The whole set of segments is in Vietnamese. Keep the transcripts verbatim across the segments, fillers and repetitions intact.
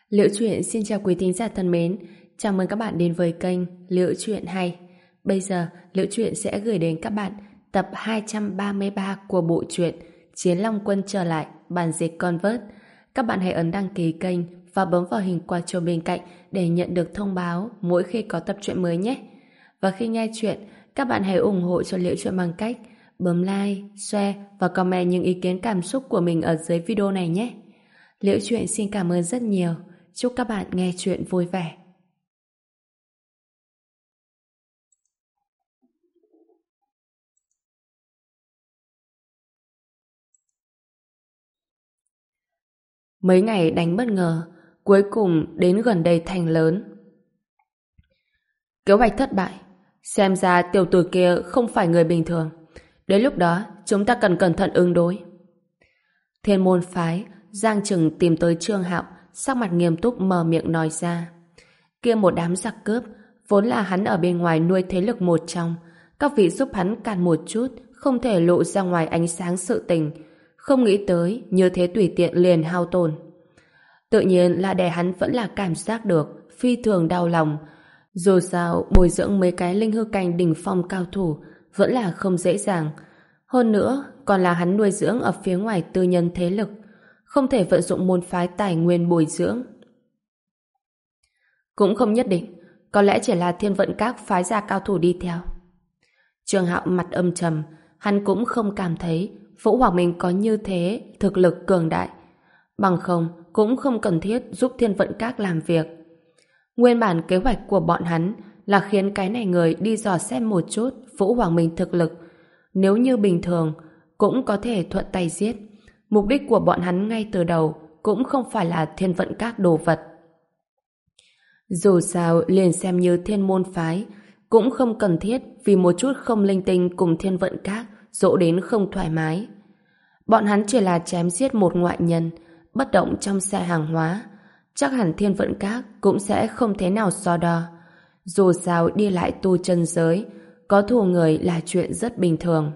Liễu Chuyện xin chào quý thính giả thân mến, chào mừng các bạn đến với kênh Liễu Chuyện Hay. Bây giờ, Liễu Chuyện sẽ gửi đến các bạn tập hai trăm ba mươi ba của bộ truyện Chiến Long Quân trở lại, bản dịch Convert. Các bạn hãy ấn đăng ký kênh và bấm vào hình quả chuông bên cạnh để nhận được thông báo mỗi khi có tập truyện mới nhé. Và khi nghe chuyện, các bạn hãy ủng hộ cho Liễu Chuyện bằng cách bấm like, share và comment những ý kiến cảm xúc của mình ở dưới video này nhé. Liễu Chuyện xin cảm ơn rất nhiều. Chúc các bạn nghe chuyện vui vẻ. Mấy ngày đánh bất ngờ, cuối cùng đến gần đây thành lớn. Kế hoạch thất bại. Xem ra tiểu tử kia không phải người bình thường. Đến lúc đó, chúng ta cần cẩn thận ứng đối. Thiên môn phái, Giang Trừng tìm tới Trương Hạo, sắc mặt nghiêm túc mở miệng nói ra. Kia một đám giặc cướp, vốn là hắn ở bên ngoài nuôi thế lực một trong. Các vị giúp hắn càn một chút, không thể lộ ra ngoài ánh sáng sự tình. Không nghĩ tới, như thế tùy tiện liền hao tổn. Tự nhiên là để hắn vẫn là cảm giác được, phi thường đau lòng. Dù sao, bồi dưỡng mấy cái linh hư cảnh đỉnh phong cao thủ vẫn là không dễ dàng. Hơn nữa, còn là hắn nuôi dưỡng ở phía ngoài tư nhân thế lực. Không thể vận dụng môn phái tài nguyên bồi dưỡng. Cũng không nhất định, có lẽ chỉ là Thiên Vận Các phái ra cao thủ đi theo. Trương Hạo mặt âm trầm, hắn cũng không cảm thấy Vũ Hoàng Minh có như thế thực lực cường đại. Bằng không, cũng không cần thiết giúp Thiên Vận Các làm việc. Nguyên bản kế hoạch của bọn hắn là khiến cái này người đi dò xem một chút Vũ Hoàng Minh thực lực. Nếu như bình thường, cũng có thể thuận tay giết. Mục đích của bọn hắn ngay từ đầu cũng không phải là Thiên Vận Các đồ vật. Dù sao liền xem như thiên môn phái, cũng không cần thiết vì một chút không linh tinh cùng Thiên Vận Các dỗ đến không thoải mái. Bọn hắn chỉ là chém giết một ngoại nhân, bất động trong xe hàng hóa. Chắc hẳn Thiên Vận Các cũng sẽ không thế nào so đo. Dù sao đi lại tu chân giới, có thù người là chuyện rất bình thường.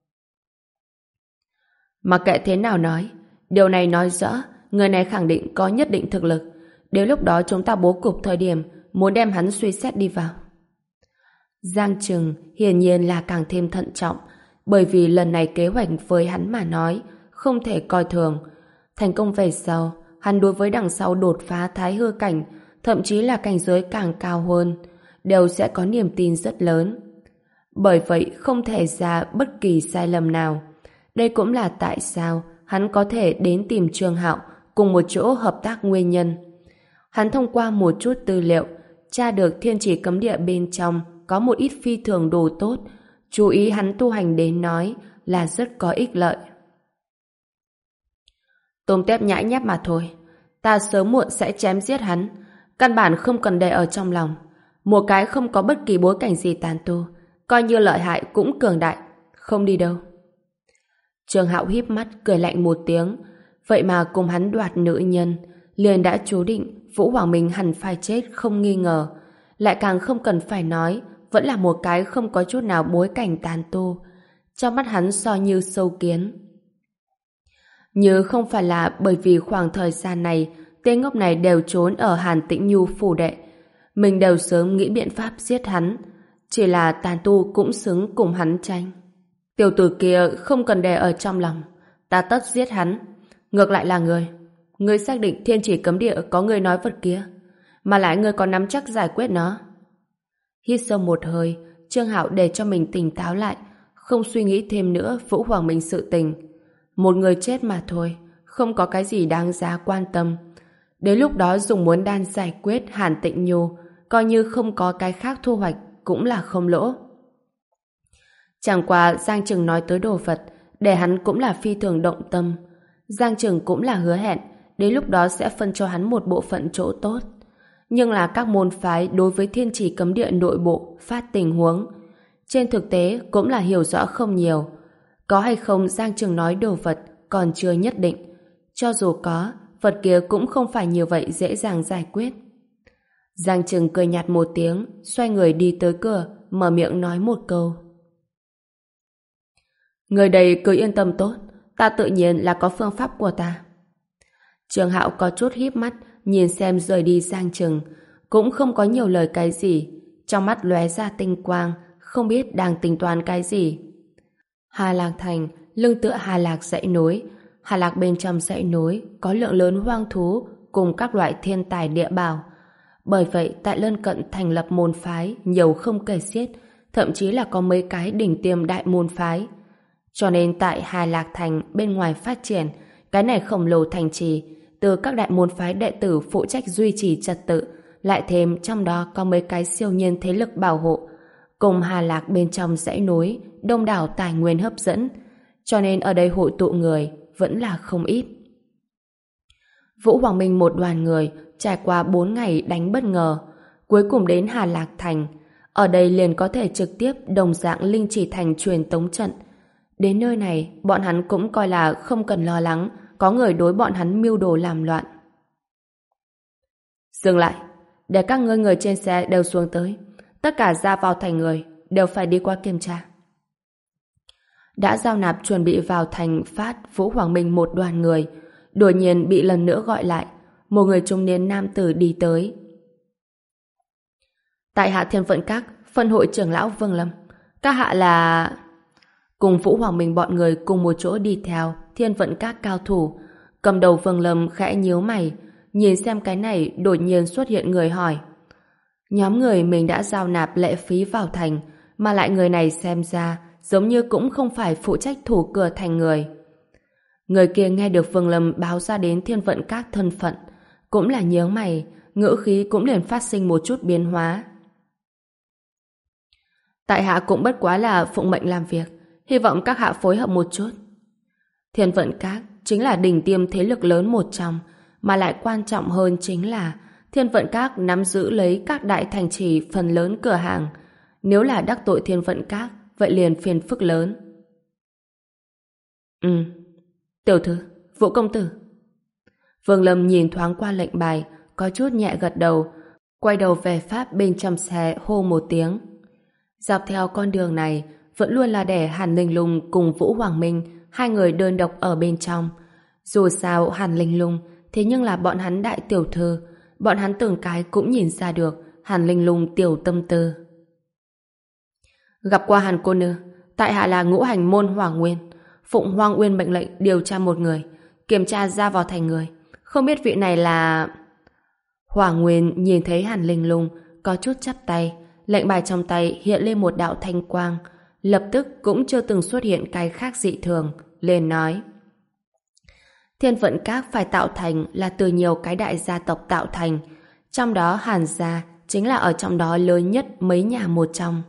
Mặc kệ thế nào nói, điều này nói rõ người này khẳng định có nhất định thực lực. Đến lúc đó chúng ta bố cục thời điểm muốn đem hắn suy xét đi vào. Giang Trừng hiển nhiên là càng thêm thận trọng, bởi vì lần này kế hoạch với hắn mà nói không thể coi thường. Thành công về sau, hắn đối với đằng sau đột phá thái hư cảnh, thậm chí là cảnh giới càng cao hơn, đều sẽ có niềm tin rất lớn. Bởi vậy không thể ra bất kỳ sai lầm nào. Đây cũng là tại sao hắn có thể đến tìm Trương Hạo cùng một chỗ hợp tác nguyên nhân. Hắn thông qua một chút tư liệu, tra được Thiên Chỉ Cấm Địa bên trong có một ít phi thường đồ tốt, chú ý hắn tu hành đến nói là rất có ích lợi. Tôm tép nhãi nhép mà thôi, ta sớm muộn sẽ chém giết hắn, căn bản không cần để ở trong lòng. Một cái không có bất kỳ bối cảnh gì tàn tu, coi như lợi hại cũng cường đại, không đi đâu. Trương Hạo híp mắt cười lạnh một tiếng, vậy mà cùng hắn đoạt nữ nhân, liền đã chú định Vũ Hoàng Minh hẳn phải chết không nghi ngờ. Lại càng không cần phải nói, vẫn là một cái không có chút nào bối cảnh tàn tu. Trong mắt hắn so như sâu kiến. Như không phải là bởi vì khoảng thời gian này tên ngốc này đều trốn ở Hàn Tĩnh Nhu phủ đệ, mình đều sớm nghĩ biện pháp giết hắn. Chỉ là tàn tu cũng xứng cùng hắn tranh. Tiểu tử kia không cần đè ở trong lòng, ta tất giết hắn. Ngược lại là người, ngươi xác định Thiên Chỉ Cấm Địa có người nói vật kia, mà lại ngươi có nắm chắc giải quyết nó. Hít sâu một hơi, Trương Hạo để cho mình tỉnh táo lại, không suy nghĩ thêm nữa Vũ Hoàng Minh sự tình. Một người chết mà thôi, không có cái gì đáng giá quan tâm. Đến lúc đó dùng muốn đan giải quyết Hàn Tịnh Nhu, coi như không có cái khác thu hoạch cũng là không lỗ. Chẳng qua Giang Trừng nói tới đồ vật, để hắn cũng là phi thường động tâm. Giang Trừng cũng là hứa hẹn, đến lúc đó sẽ phân cho hắn một bộ phận chỗ tốt. Nhưng là các môn phái đối với Thiên Chỉ Cấm Địa nội bộ phát tình huống, trên thực tế cũng là hiểu rõ không nhiều. Có hay không Giang Trừng nói đồ vật còn chưa nhất định. Cho dù có, vật kia cũng không phải như vậy dễ dàng giải quyết. Giang Trừng cười nhạt một tiếng, xoay người đi tới cửa, mở miệng nói một câu. Người đây cứ yên tâm tốt, ta tự nhiên là có phương pháp của ta. Trương Hạo có chút híp mắt, nhìn xem rời đi Giang Trừng, cũng không có nhiều lời cái gì, trong mắt lóe ra tinh quang, không biết đang tính toán cái gì. Hà Lạc Thành, lưng tựa Hà Lạc dãy núi. Hà Lạc bên trong dãy núi có lượng lớn hoang thú cùng các loại thiên tài địa bảo. Bởi vậy, tại lân cận thành lập môn phái nhiều không kể xiết, thậm chí là có mấy cái đỉnh tiêm đại môn phái. Cho nên tại Hà Lạc Thành bên ngoài phát triển, cái này khổng lồ thành trì, từ các đại môn phái đệ tử phụ trách duy trì trật tự, lại thêm trong đó có mấy cái siêu nhiên thế lực bảo hộ, cùng Hà Lạc bên trong dãy núi, đông đảo tài nguyên hấp dẫn, cho nên ở đây hội tụ người vẫn là không ít. Vũ Hoàng Minh một đoàn người trải qua bốn ngày đánh bất ngờ, cuối cùng đến Hà Lạc Thành. Ở đây liền có thể trực tiếp đồng dạng linh chỉ thành truyền tống trận. Đến nơi này, bọn hắn cũng coi là không cần lo lắng có người đối bọn hắn mưu đồ làm loạn. Dừng lại, để các ngươi người trên xe đều xuống tới. Tất cả ra vào thành người đều phải đi qua kiểm tra. Đã giao nạp chuẩn bị vào thành phát Vũ Hoàng Minh một đoàn người, đột nhiên bị lần nữa gọi lại. Một người trung niên nam tử đi tới. Tại hạ Thiên Vận Các, phân hội trưởng lão Vương Lâm. Các hạ là... Cùng Vũ Hoàng Minh bọn người cùng một chỗ đi theo Thiên Vận Các cao thủ. Cầm đầu Vương Lâm khẽ nhíu mày, nhìn xem cái này đột nhiên xuất hiện người hỏi. Nhóm người mình đã giao nạp lệ phí vào thành, mà lại người này xem ra giống như cũng không phải phụ trách thủ cửa thành người. Người kia nghe được Vương Lâm báo ra đến Thiên Vận Các thân phận, cũng là nhớ mày, ngữ khí cũng liền phát sinh một chút biến hóa. Tại hạ cũng bất quá là phụng mệnh làm việc, hy vọng các hạ phối hợp một chút. Thiên Vận Các chính là đỉnh tiêm thế lực lớn một trong, mà lại quan trọng hơn chính là Thiên Vận Các nắm giữ lấy các đại thành trì phần lớn cửa hàng. Nếu là đắc tội Thiên Vận Các, vậy liền phiền phức lớn. Ừ, tiểu thư, Vũ công tử. Vương Lâm nhìn thoáng qua lệnh bài, có chút nhẹ gật đầu, quay đầu về Pháp bên trong xe hô một tiếng. Dọc theo con đường này, vẫn luôn là để Hàn Linh Lung cùng Vũ Hoàng Minh hai người đơn độc ở bên trong. Dù sao Hàn Linh Lung thế nhưng là bọn hắn đại tiểu thư, bọn hắn từng cái cũng nhìn ra được Hàn Linh Lung tiểu tâm tư. Gặp qua Hàn cô nương, tại hạ là Ngũ Hành môn Hoàng Nguyên, phụng Hoàng Nguyên mệnh lệnh điều tra một người, kiểm tra ra vào thành người, không biết vị này là... Hoàng Nguyên nhìn thấy Hàn Linh Lung có chút chắp tay, lệnh bài trong tay hiện lên một đạo thanh quang, lập tức cũng chưa từng xuất hiện cái khác dị thường, lên nói. Thiên Vận Các phải tạo thành là từ nhiều cái đại gia tộc tạo thành, trong đó Hàn gia chính là ở trong đó lớn nhất mấy nhà một trong.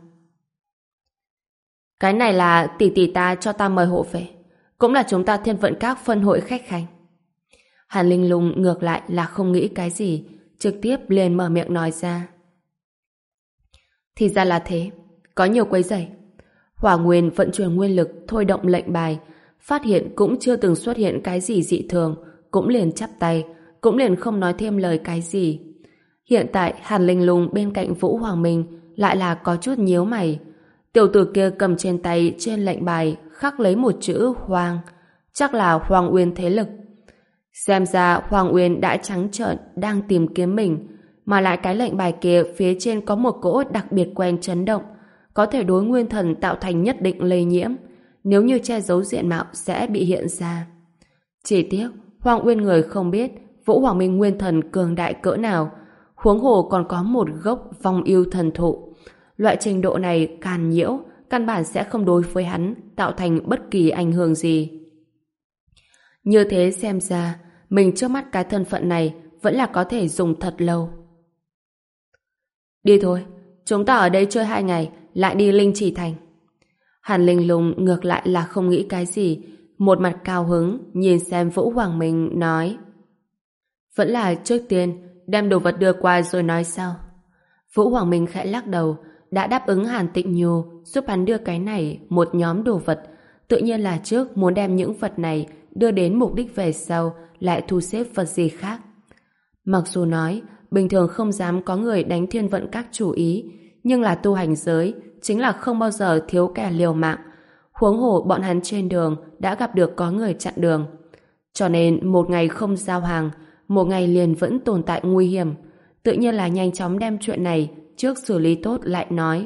Cái này là tỷ tỷ ta cho ta mời hộ về, cũng là chúng ta Thiên Vận Các phân hội khách khanh. Hàn Linh Lung ngược lại là không nghĩ cái gì, trực tiếp liền mở miệng nói ra. Thì ra là thế, có nhiều quấy rầy. Hỏa Nguyên vận chuyển nguyên lực thôi động lệnh bài, phát hiện cũng chưa từng xuất hiện cái gì dị thường, cũng liền chắp tay, cũng liền không nói thêm lời cái gì. Hiện tại Hàn Linh Lung bên cạnh Vũ Hoàng Minh lại là có chút nhíu mày. Tiểu tử kia cầm trên tay trên lệnh bài khắc lấy một chữ Hoàng, chắc là Hoàng Uyên thế lực. Xem ra Hoàng Uyên đã trắng trợn đang tìm kiếm mình, mà lại cái lệnh bài kia phía trên có một cỗ đặc biệt quen chấn động, có thể đối nguyên thần tạo thành nhất định lây nhiễm, nếu như che giấu diện mạo sẽ bị hiện ra. Chỉ tiếc Hoàng Uyên người không biết Vũ Hoàng Minh nguyên thần cường đại cỡ nào, huống hồ còn có một gốc vong yêu thần thụ. Loại trình độ này càn nhiễu, căn bản sẽ không đối với hắn tạo thành bất kỳ ảnh hưởng gì. Như thế xem ra, mình trước mắt cái thân phận này vẫn là có thể dùng thật lâu. Đi thôi, chúng ta ở đây chơi hai ngày, lại đi Linh Chỉ Thành. Hàn Linh Lung ngược lại là không nghĩ cái gì, một mặt cao hứng, nhìn xem Vũ Hoàng Minh nói. Vẫn là trước tiên, đem đồ vật đưa qua rồi nói sau. Vũ Hoàng Minh khẽ lắc đầu, đã đáp ứng Hàn Tịnh Nhu giúp hắn đưa cái này một nhóm đồ vật, tự nhiên là trước muốn đem những vật này đưa đến mục đích về sau lại thu xếp vật gì khác. Mặc dù nói bình thường không dám có người đánh Thiên Vận Các chủ ý, nhưng là tu hành giới chính là không bao giờ thiếu kẻ liều mạng, huống hồ bọn hắn trên đường đã gặp được có người chặn đường, cho nên một ngày không giao hàng, một ngày liền vẫn tồn tại nguy hiểm. Tự nhiên là nhanh chóng đem chuyện này trước xử lý tốt lại nói.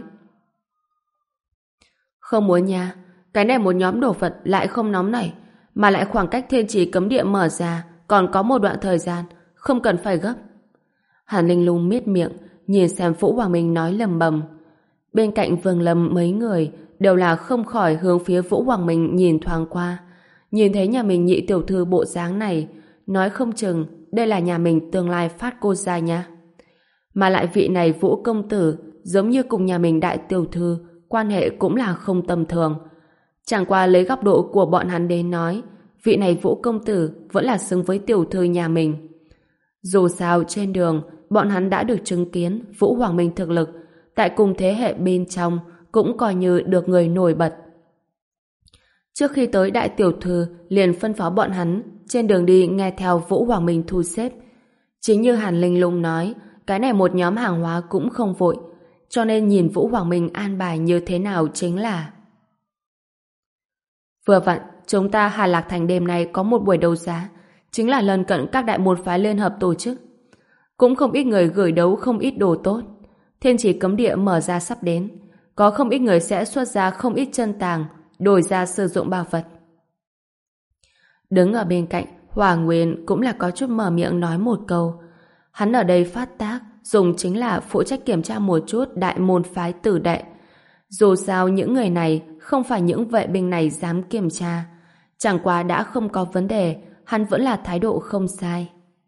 Không muốn nha, cái này một nhóm đồ vật lại không nóng nảy, mà lại khoảng cách thiên trì cấm địa mở ra còn có một đoạn thời gian, không cần phải gấp. Hàn Linh Lung miết miệng, nhìn xem Vũ Hoàng Minh nói lầm bầm. Bên cạnh Vương Lâm mấy người đều là không khỏi hướng phía Vũ Hoàng Minh nhìn thoáng qua. Nhìn thấy nhà mình nhị tiểu thư bộ dáng này, nói không chừng đây là nhà mình tương lai phát cô ra nha. Mà lại vị này Vũ công tử giống như cùng nhà mình đại tiểu thư, quan hệ cũng là không tầm thường. Chẳng qua lấy góc độ của bọn hắn đến nói, vị này Vũ công tử vẫn là xứng với tiểu thư nhà mình. Dù sao trên đường, bọn hắn đã được chứng kiến Vũ Hoàng Minh thực lực, tại cùng thế hệ bên trong cũng coi như được người nổi bật. Trước khi tới đại tiểu thư liền phân phó bọn hắn trên đường đi nghe theo Vũ Hoàng Minh thu xếp. Chính như Hàn Linh Lung nói, cái này một nhóm hàng hóa cũng không vội, cho nên nhìn Vũ Hoàng Minh an bài như thế nào chính là vừa vặn, chúng ta Hà Lạc Thành đêm nay có một buổi đấu giá, chính là lần cận các đại môn phái liên hợp tổ chức. Cũng không ít người gửi đấu không ít đồ tốt. Thiên chỉ cấm địa mở ra sắp đến, có không ít người sẽ xuất ra không ít chân tàng, đổi ra sử dụng bảo vật. Đứng ở bên cạnh, Hòa Nguyên cũng là có chút mở miệng nói một câu. Hắn ở đây phát tác, dùng chính là phụ trách kiểm tra một chút đại môn phái tử đệ. Dù sao những người này không phải những vệ binh này dám kiểm tra. Chẳng qua đã không có vấn đề, hắn vẫn là thái độ không sai.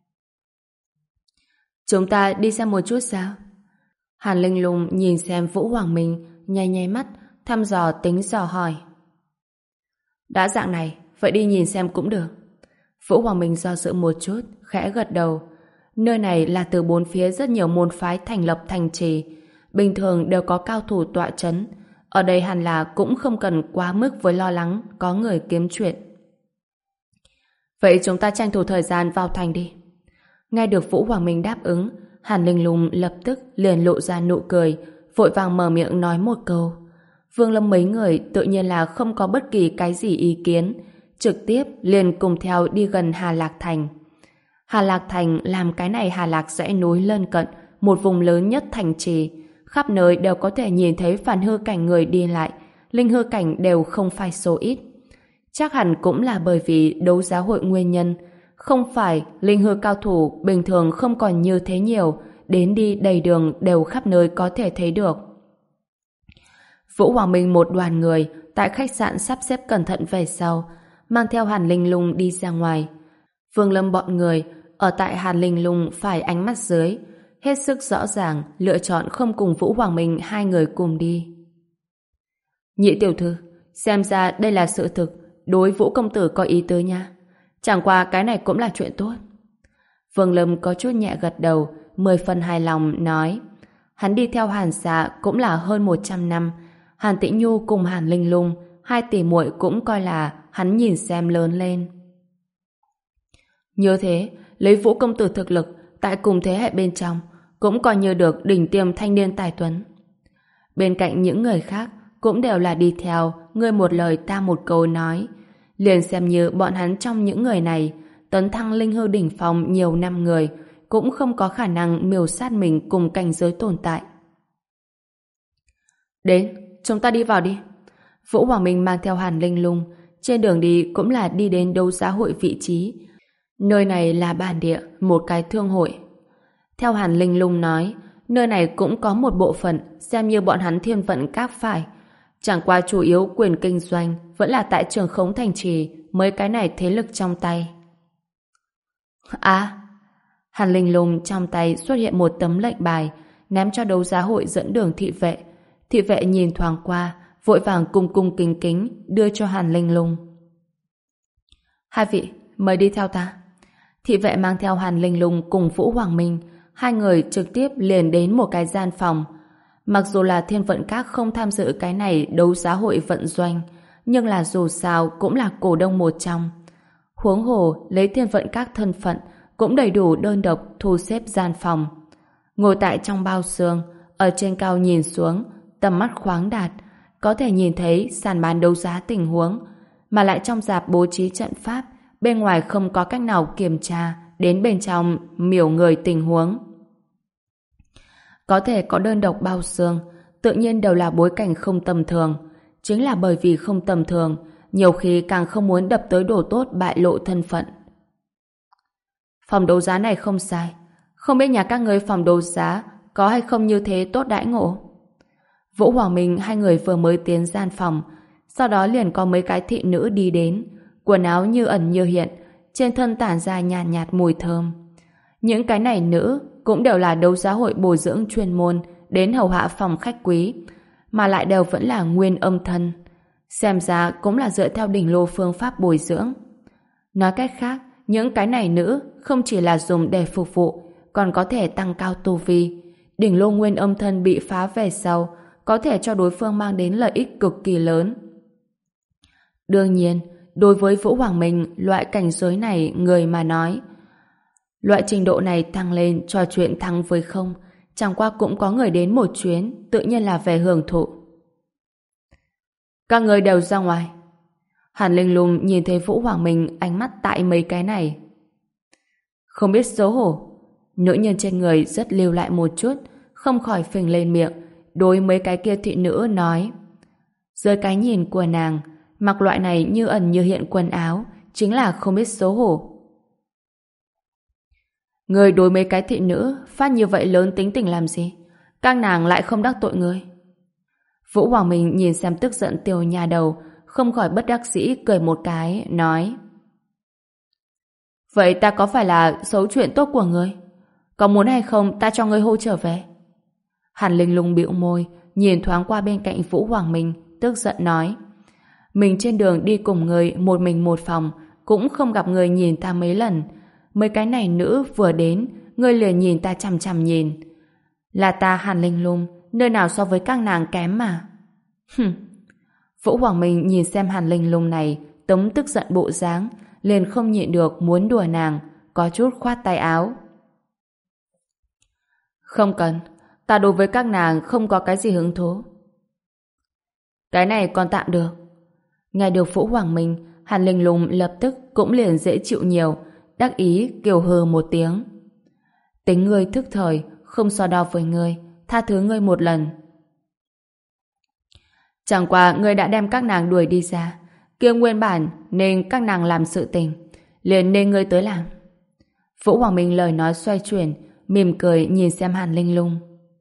Chúng ta đi xem một chút sao? Hàn Linh Lung nhìn xem Vũ Hoàng Minh, nháy nháy mắt, thăm dò tính dò hỏi. Đã dạng này, vậy đi nhìn xem cũng được. Vũ Hoàng Minh do dự một chút, khẽ gật đầu. Nơi này là từ bốn phía rất nhiều môn phái thành lập thành trì, bình thường đều có cao thủ tọa chấn. Ở đây hẳn là cũng không cần quá mức với lo lắng có người kiếm chuyện. Vậy chúng ta tranh thủ thời gian vào thành đi. Nghe được Vũ Hoàng Minh đáp ứng, Hàn Linh Lung lập tức liền lộ ra nụ cười, vội vàng mở miệng nói một câu. Vương Lâm mấy người tự nhiên là không có bất kỳ cái gì ý kiến, trực tiếp liền cùng theo đi gần Hà Lạc Thành. Hà Lạc Thành làm cái này Hà Lạc dãy núi lân cận, một vùng lớn nhất thành trì, khắp nơi đều có thể nhìn thấy phản hư cảnh người đi lại, linh hư cảnh đều không phải số ít. Chắc hẳn cũng là bởi vì đấu giá hội nguyên nhân, không phải linh hư cao thủ bình thường không còn như thế nhiều, đến đi đầy đường đều khắp nơi có thể thấy được. Vũ Hoàng Minh một đoàn người tại khách sạn sắp xếp cẩn thận về sau, mang theo Hàn Linh Lung đi ra ngoài. Vương Lâm bọn người ở tại Hàn Linh Lung phải ánh mắt dưới, hết sức rõ ràng lựa chọn không cùng Vũ Hoàng Minh hai người cùng đi. Nhị tiểu thư, xem ra đây là sự thực, đối Vũ công tử có ý tứ nha. Chẳng qua cái này cũng là chuyện tốt. Vương Lâm có chút nhẹ gật đầu, mười phần hài lòng nói. Hắn đi theo Hàn Dạ cũng là hơn một trăm năm. Hàn Tĩnh Nhu cùng Hàn Linh Lung, hai tỷ muội cũng coi là hắn nhìn xem lớn lên. Như thế, lấy Vũ công tử thực lực tại cùng thế hệ bên trong, cũng coi như được đỉnh tiêm thanh niên tài tuấn. Bên cạnh những người khác cũng đều là đi theo, ngươi một lời ta một câu nói. Liền xem như bọn hắn trong những người này, tấn thăng linh hư đỉnh phong nhiều năm người, cũng không có khả năng miêu sát mình cùng cảnh giới tồn tại. Đến, chúng ta đi vào đi. Vũ Hoàng Minh mang theo Hàn Linh Lung, trên đường đi cũng là đi đến đấu giá hội vị trí. Nơi này là bản địa, một cái thương hội. Theo Hàn Linh Lung nói, nơi này cũng có một bộ phận xem như bọn hắn thiên vận các phải. Chẳng qua chủ yếu quyền kinh doanh vẫn là tại Trường Khống thành trì, mấy cái này thế lực trong tay. À, Hàn Linh Lung trong tay xuất hiện một tấm lệnh bài, ném cho đấu giá hội dẫn đường thị vệ. Thị vệ nhìn thoáng qua, vội vàng cung cung kính kính đưa cho Hàn Linh Lung. Hai vị, mời đi theo ta. Thị vệ mang theo Hàn Linh Lung cùng Vũ Hoàng Minh, hai người trực tiếp liền đến một cái gian phòng. Mặc dù là thiên vận các không tham dự cái này đấu giá hội vận doanh, nhưng là dù sao cũng là cổ đông một trong. Huống hồ lấy thiên vận các thân phận cũng đầy đủ đơn độc thu xếp gian phòng. Ngồi tại trong bao xương, ở trên cao nhìn xuống, tầm mắt khoáng đạt, có thể nhìn thấy sàn bán đấu giá tình huống, mà lại trong rạp bố trí trận pháp, bên ngoài không có cách nào kiểm tra đến bên trong miểu người tình huống. Có thể có đơn độc bao xương, tự nhiên đều là bối cảnh không tầm thường. Chính là bởi vì không tầm thường, nhiều khi càng không muốn đập tới đồ tốt bại lộ thân phận. Phòng đấu giá này không sai. Không biết nhà các người phòng đấu giá có hay không như thế tốt đãi ngộ? Vũ Hoàng Minh hai người vừa mới tiến gian phòng, sau đó liền có mấy cái thị nữ đi đến, quần áo như ẩn như hiện, trên thân tản ra nhàn nhạt, nhạt mùi thơm. Những cái này nữ cũng đều là đấu giá hội bồi dưỡng chuyên môn đến hầu hạ phòng khách quý, mà lại đều vẫn là nguyên âm thân. Xem ra cũng là dựa theo đỉnh lô phương pháp bồi dưỡng. Nói cách khác, những cái này nữ không chỉ là dùng để phục vụ, còn có thể tăng cao tu vi. Đỉnh lô nguyên âm thân bị phá về sau, có thể cho đối phương mang đến lợi ích cực kỳ lớn. Đương nhiên, đối với Vũ Hoàng Minh, loại cảnh giới này người mà nói, loại trình độ này tăng lên trò chuyện thắng với không, chẳng qua cũng có người đến một chuyến, tự nhiên là về hưởng thụ. Các người đều ra ngoài. Hàn Linh Lung nhìn thấy Vũ Hoàng Minh ánh mắt tại mấy cái này. Không biết xấu hổ. Nữ nhân trên người rất lưu lại một chút, không khỏi phình lên miệng, đối mấy cái kia thị nữ nói. Dưới cái nhìn của nàng, mặc loại này như ẩn như hiện quần áo, chính là không biết xấu hổ. Người đối mấy cái thị nữ phát như vậy lớn tính tình làm gì? Các nàng lại không đắc tội người. Vũ Hoàng Minh nhìn xem tức giận tiểu nhà đầu, không khỏi bất đắc dĩ cười một cái, nói. Vậy ta có phải là xấu chuyện tốt của ngươi? Có muốn hay không ta cho ngươi hô trở về? Hàn Linh Lung bĩu môi, nhìn thoáng qua bên cạnh Vũ Hoàng Minh, tức giận nói. Mình trên đường đi cùng người một mình một phòng, cũng không gặp người nhìn ta mấy lần. Mấy cái này nữ vừa đến, ngươi liền nhìn ta chằm chằm nhìn. Là ta Hàn Linh Lung, nơi nào so với các nàng kém mà. Hừm. Vũ Hoàng Minh nhìn xem Hàn Linh Lung này, tấm tức giận bộ dáng, liền không nhịn được muốn đùa nàng, có chút khoát tay áo. Không cần, ta đối với các nàng không có cái gì hứng thú. Cái này còn tạm được. Nghe được Vũ Hoàng Minh, Hàn Linh Lung lập tức cũng liền dễ chịu nhiều, đắc ý kiều hừ một tiếng. Tính ngươi thức thời, không so đo với ngươi, tha thứ ngươi một lần. Chẳng qua ngươi đã đem các nàng đuổi đi ra, kia nguyên bản nên các nàng làm sự tình, liền nên ngươi tới làm. Vũ Hoàng Minh lời nói xoay chuyển, mỉm cười nhìn xem Hàn Linh Lung.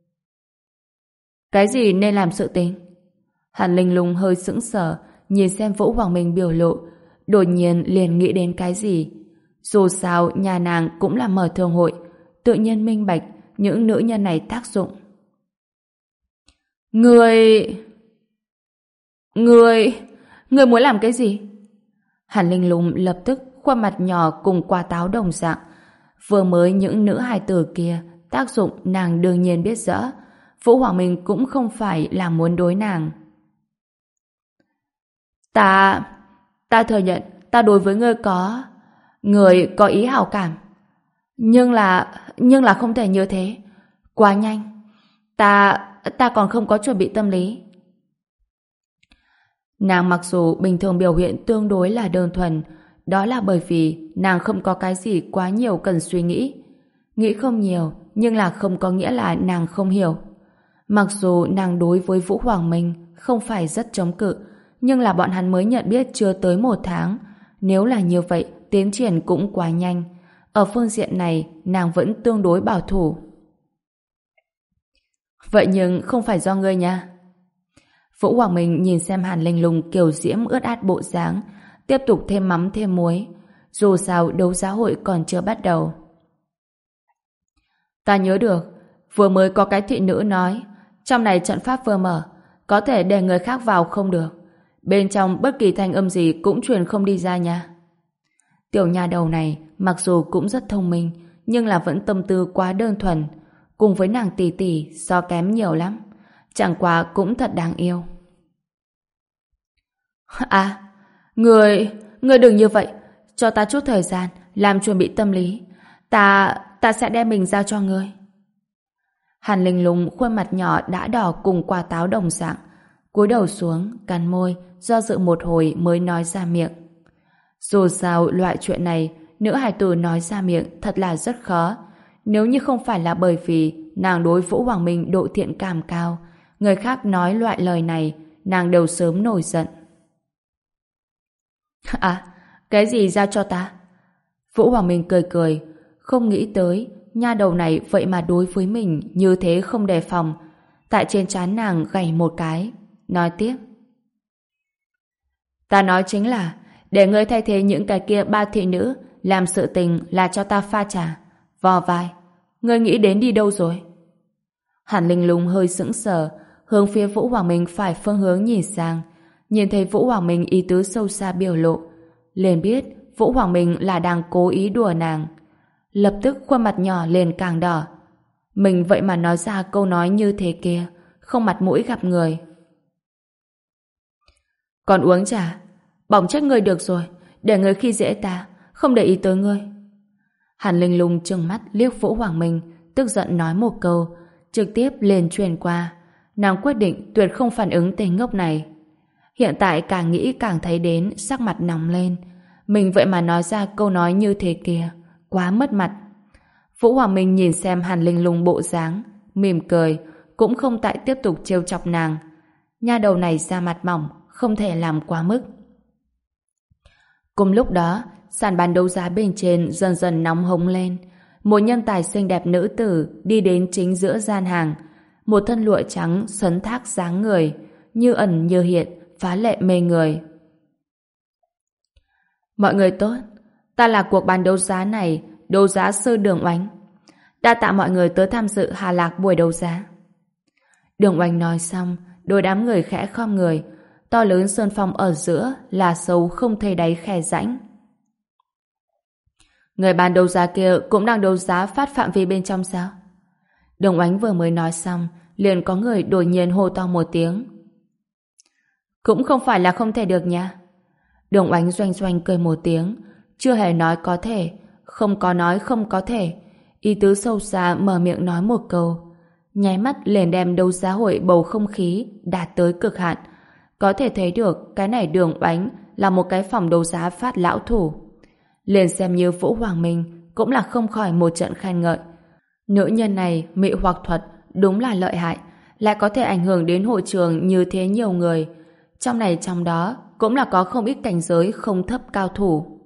Cái gì nên làm sự tình? Hàn Linh Lung hơi sững sờ, nhìn xem Vũ Hoàng Minh biểu lộ, đột nhiên liền nghĩ đến cái gì. Dù sao nhà nàng cũng là mở thương hội, tự nhiên minh bạch những nữ nhân này tác dụng. Người... Người... Người muốn làm cái gì? Hàn Linh Lung lập tức khuôn mặt nhỏ cùng quả táo đồng dạng. Vừa mới những nữ hài tử kia tác dụng nàng đương nhiên biết rõ. Vũ Hoàng Minh cũng không phải là muốn đối nàng. Ta... Ta thừa nhận ta đối với ngươi có... Người có ý hảo cảm. Nhưng là... Nhưng là không thể như thế. Quá nhanh. Ta... Ta còn không có chuẩn bị tâm lý. Nàng mặc dù bình thường biểu hiện tương đối là đơn thuần, đó là bởi vì nàng không có cái gì quá nhiều cần suy nghĩ. Nghĩ không nhiều, nhưng là không có nghĩa là nàng không hiểu. Mặc dù nàng đối với Vũ Hoàng Minh không phải rất chống cự, nhưng là bọn hắn mới nhận biết chưa tới một tháng. Nếu là như vậy, tiến triển cũng quá nhanh. Ở phương diện này, nàng vẫn tương đối bảo thủ. Vậy nhưng không phải do ngươi nha. Vũ Hoàng Minh nhìn xem Hàn Linh Lung kiều diễm ướt át bộ dáng, tiếp tục thêm mắm thêm muối. Dù sao đấu giá hội còn chưa bắt đầu. Ta nhớ được, vừa mới có cái thị nữ nói, trong này trận pháp vừa mở, có thể để người khác vào không được. Bên trong bất kỳ thanh âm gì cũng truyền không đi ra nha. Tiểu nhà đầu này mặc dù cũng rất thông minh, nhưng là vẫn tâm tư quá đơn thuần. Cùng với nàng tỷ tỷ so kém nhiều lắm. Chẳng qua cũng thật đáng yêu. À, người, người đừng như vậy. Cho ta chút thời gian, làm chuẩn bị tâm lý. Ta, ta sẽ đem mình giao cho ngươi. Hàn Linh Lung khuôn mặt nhỏ đã đỏ cùng quả táo đồng dạng. Cúi đầu xuống, cắn môi, do dự một hồi mới nói ra miệng. Dù sao loại chuyện này nữ hài tử nói ra miệng thật là rất khó. Nếu như không phải là bởi vì nàng đối Vũ Hoàng Minh độ thiện cảm cao, người khác nói loại lời này, nàng đều sớm nổi giận. À, cái gì giao cho ta? Vũ Hoàng Minh cười cười, không nghĩ tới nha đầu này vậy mà đối với mình như thế không đề phòng. Tại trên trán nàng gảy một cái, nói tiếp. Ta nói chính là để ngươi thay thế những cái kia ba thị nữ làm sự tình là cho ta pha trà. Vò vai, ngươi nghĩ đến đi đâu rồi? Hàn Linh Lung hơi sững sờ, hướng phía Vũ Hoàng Minh phải phương hướng nhìn sang, nhìn thấy Vũ Hoàng Minh ý tứ sâu xa biểu lộ, liền biết Vũ Hoàng Minh là đang cố ý đùa nàng. Lập tức khuôn mặt nhỏ liền càng đỏ. Mình vậy mà nói ra câu nói như thế kia, không mặt mũi gặp người. Còn uống trà, bỏng chết ngươi được rồi, để ngươi khi dễ ta, không để ý tới ngươi. Hàn Linh Lung trừng mắt liếc Vũ Hoàng Minh, tức giận nói một câu, trực tiếp liền truyền qua. Nàng quyết định tuyệt không phản ứng tên ngốc này. Hiện tại càng nghĩ càng thấy đến sắc mặt nóng lên. Mình vậy mà nói ra câu nói như thế kia, quá mất mặt. Vũ Hoàng Minh nhìn xem Hàn Linh Lung bộ dáng, mỉm cười, cũng không tại tiếp tục trêu chọc nàng. Nha đầu này da mặt mỏng, không thể làm quá mức. Cùng lúc đó, sàn bán đấu giá bên trên dần dần nóng hống lên. Một nhân tài xinh đẹp nữ tử đi đến chính giữa gian hàng. Một thân lụa trắng sấn thác dáng người, như ẩn như hiện, phá lệ mê người. Mọi người tốt, ta là cuộc bán đấu giá này, đấu giá sư Đường Oánh. Đa tạ mọi người tới tham dự Hà Lạc buổi đấu giá. Đường Oánh nói xong, đôi đám người khẽ khom người, to lớn sơn phong ở giữa là sâu không thấy đáy khe rãnh. Người bán đấu giá kia cũng đang đấu giá phát phạm vi bên trong sao? Đường Oánh vừa mới nói xong, liền có người đột nhiên hô to một tiếng. Cũng không phải là không thể được nha. Đường Oánh doanh doanh cười một tiếng, chưa hề nói có thể, không có nói không có thể. Ý tứ sâu xa mở miệng nói một câu, nháy mắt liền đem đấu giá hội bầu không khí đạt tới cực hạn. Có thể thấy được cái này Đường Oánh là một cái phòng đấu giá phát lão thủ. Liền xem như Vũ Hoàng Minh cũng là không khỏi một trận khen ngợi. Nữ nhân này mị hoặc thuật đúng là lợi hại, lại có thể ảnh hưởng đến hội trường như thế nhiều người. Trong này trong đó cũng là có không ít cảnh giới không thấp cao thủ.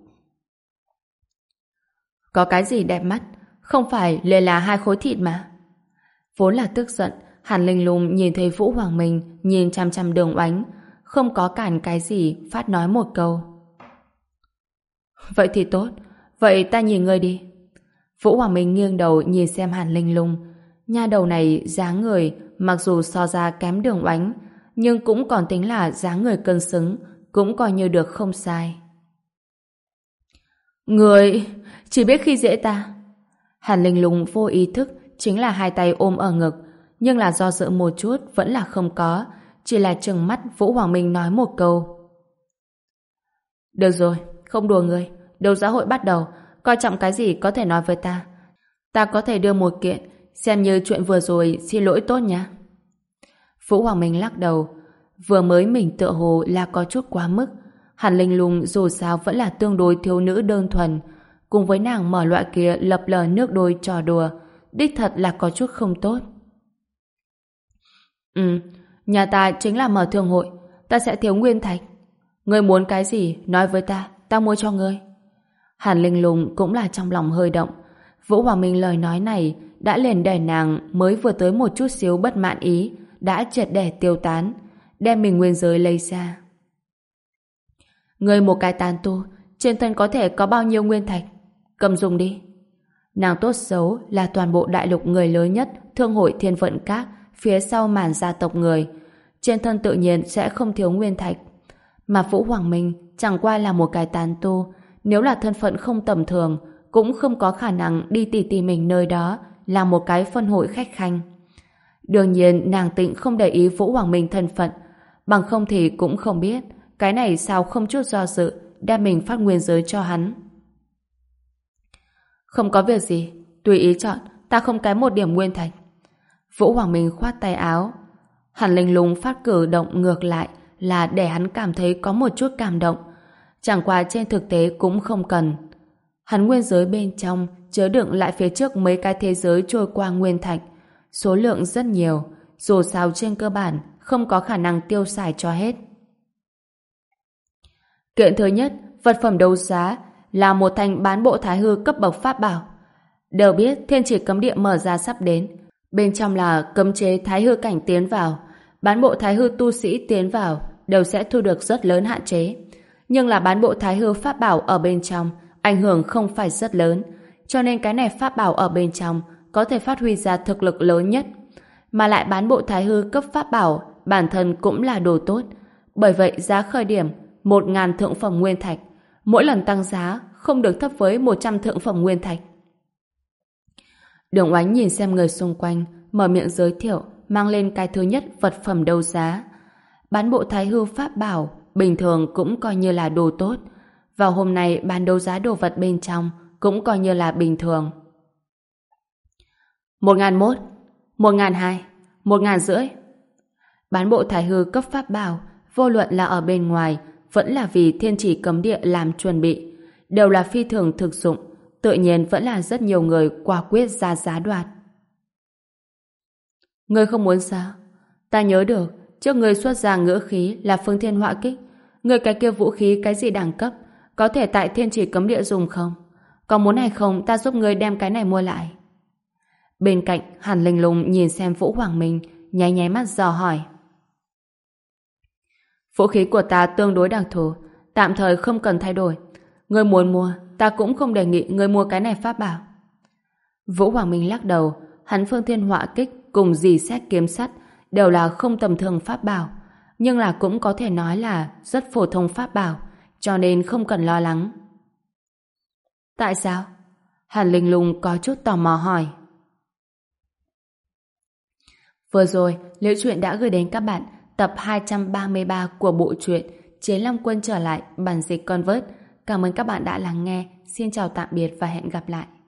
Có cái gì đẹp mắt, không phải liền là hai khối thịt mà. Vốn là tức giận, Hàn Linh Lung nhìn thấy Vũ Hoàng Minh nhìn chăm chăm Đường Oánh, không có cản cái gì, phát nói một câu. Vậy thì tốt, vậy ta nhìn ngươi đi. Vũ Hoàng Minh nghiêng đầu nhìn xem Hàn Linh Lung. Nha đầu này dáng người mặc dù so ra kém Đường Oánh, nhưng cũng còn tính là dáng người cân xứng, cũng coi như được không sai. Người chỉ biết khi dễ ta. Hàn Linh Lung vô ý thức chính là hai tay ôm ở ngực, nhưng là do dự một chút vẫn là không có, chỉ là trừng mắt Vũ Hoàng Minh nói một câu. Được rồi, không đùa người, đấu giá hội bắt đầu, coi trọng cái gì có thể nói với ta. Ta có thể đưa một kiện, xem như chuyện vừa rồi xin lỗi tốt nha. Vũ Hoàng Minh lắc đầu, vừa mới mình tựa hồ là có chút quá mức. Hàn Linh Lung dù sao vẫn là tương đối thiếu nữ đơn thuần, cùng với nàng mở loại kia lập lờ nước đôi trò đùa, đích thật là có chút không tốt. Ừ, nhà ta chính là mở thương hội, ta sẽ thiếu nguyên thạch. Ngươi muốn cái gì, nói với ta, ta mua cho ngươi. Hàn Linh Lung cũng là trong lòng hơi động. Vũ Hoàng Minh lời nói này đã liền để nàng mới vừa tới một chút xíu bất mãn ý, đã triệt để tiêu tán, đem mình nguyên giới lấy ra. Ngươi một cái tàn tu, trên thân có thể có bao nhiêu nguyên thạch? Cầm dùng đi. Nàng tốt xấu là toàn bộ đại lục người lớn nhất thương hội Thiên Vận Các phía sau màn gia tộc người. Trên thân tự nhiên sẽ không thiếu nguyên thạch. Mà Vũ Hoàng Minh chẳng qua là một cái tán tu, nếu là thân phận không tầm thường cũng không có khả năng đi tỉ tỉ mình nơi đó là một cái phân hội khách khanh. Đương nhiên nàng Tịnh không để ý Vũ Hoàng Minh thân phận, bằng không thì cũng không biết cái này sao không chút do dự đem mình phát nguyên giới cho hắn. Không có việc gì, tùy ý chọn, ta không kém một điểm nguyên thạch. Vũ Hoàng Minh khoát tay áo. Hàn Linh Lung phát cử động ngược lại là để hắn cảm thấy có một chút cảm động. Chẳng qua trên thực tế cũng không cần. Hắn nguyên giới bên trong chứa đựng lại phía trước mấy cái thế giới trôi qua nguyên thạch. Số lượng rất nhiều, dù sao trên cơ bản không có khả năng tiêu xài cho hết. Kiện thứ nhất, vật phẩm đấu giá là một thanh bán bộ thái hư cấp bậc pháp bảo. Đều biết thiên chỉ cấm địa mở ra sắp đến. Bên trong là cấm chế thái hư cảnh tiến vào. Bán bộ thái hư tu sĩ tiến vào đều sẽ thu được rất lớn hạn chế. Nhưng là bán bộ thái hư pháp bảo ở bên trong ảnh hưởng không phải rất lớn. Cho nên cái này pháp bảo ở bên trong có thể phát huy ra thực lực lớn nhất. Mà lại bán bộ thái hư cấp pháp bảo bản thân cũng là đồ tốt. Bởi vậy giá khởi điểm một ngàn thượng phẩm nguyên thạch. Mỗi lần tăng giá không được thấp với một trăm thượng phẩm nguyên thạch. Đường Oánh nhìn xem người xung quanh, mở miệng giới thiệu, mang lên cái thứ nhất vật phẩm đấu giá. Bán bộ thái hư pháp bảo bình thường cũng coi như là đồ tốt. Vào hôm nay bán đấu giá đồ vật bên trong cũng coi như là bình thường. Một ngàn một, một ngàn hai, một ngàn rưỡi. Bán bộ thái hư cấp pháp bảo, vô luận là ở bên ngoài, vẫn là vì thiên chỉ cấm địa làm chuẩn bị, đều là phi thường thực dụng, tự nhiên vẫn là rất nhiều người quả quyết ra giá đoạt. Ngươi không muốn sao? Ta nhớ được, trước ngươi xuất ra ngữ khí là phương thiên họa kích, ngươi cái kia vũ khí cái gì đẳng cấp, có thể tại thiên chỉ cấm địa dùng không? Có muốn hay không ta giúp ngươi đem cái này mua lại? Bên cạnh, Hàn Linh Lung nhìn xem Vũ Hoàng Minh, nháy nháy mắt dò hỏi. Vũ khí của ta tương đối đặc thù, tạm thời không cần thay đổi. Ngươi muốn mua, ta cũng không đề nghị ngươi mua cái này pháp bảo. Vũ Hoàng Minh lắc đầu, hắn phương thiên họa kích cùng dì xét kiếm sắt đều là không tầm thường pháp bảo, nhưng là cũng có thể nói là rất phổ thông pháp bảo, cho nên không cần lo lắng. Tại sao? Hàn Linh Lung có chút tò mò hỏi. Vừa rồi, Liễu Chuyện đã gửi đến các bạn tập hai trăm ba mươi ba của bộ truyện Chiến Long Quân trở lại bản dịch Convert. Cảm ơn các bạn đã lắng nghe. Xin chào tạm biệt và hẹn gặp lại.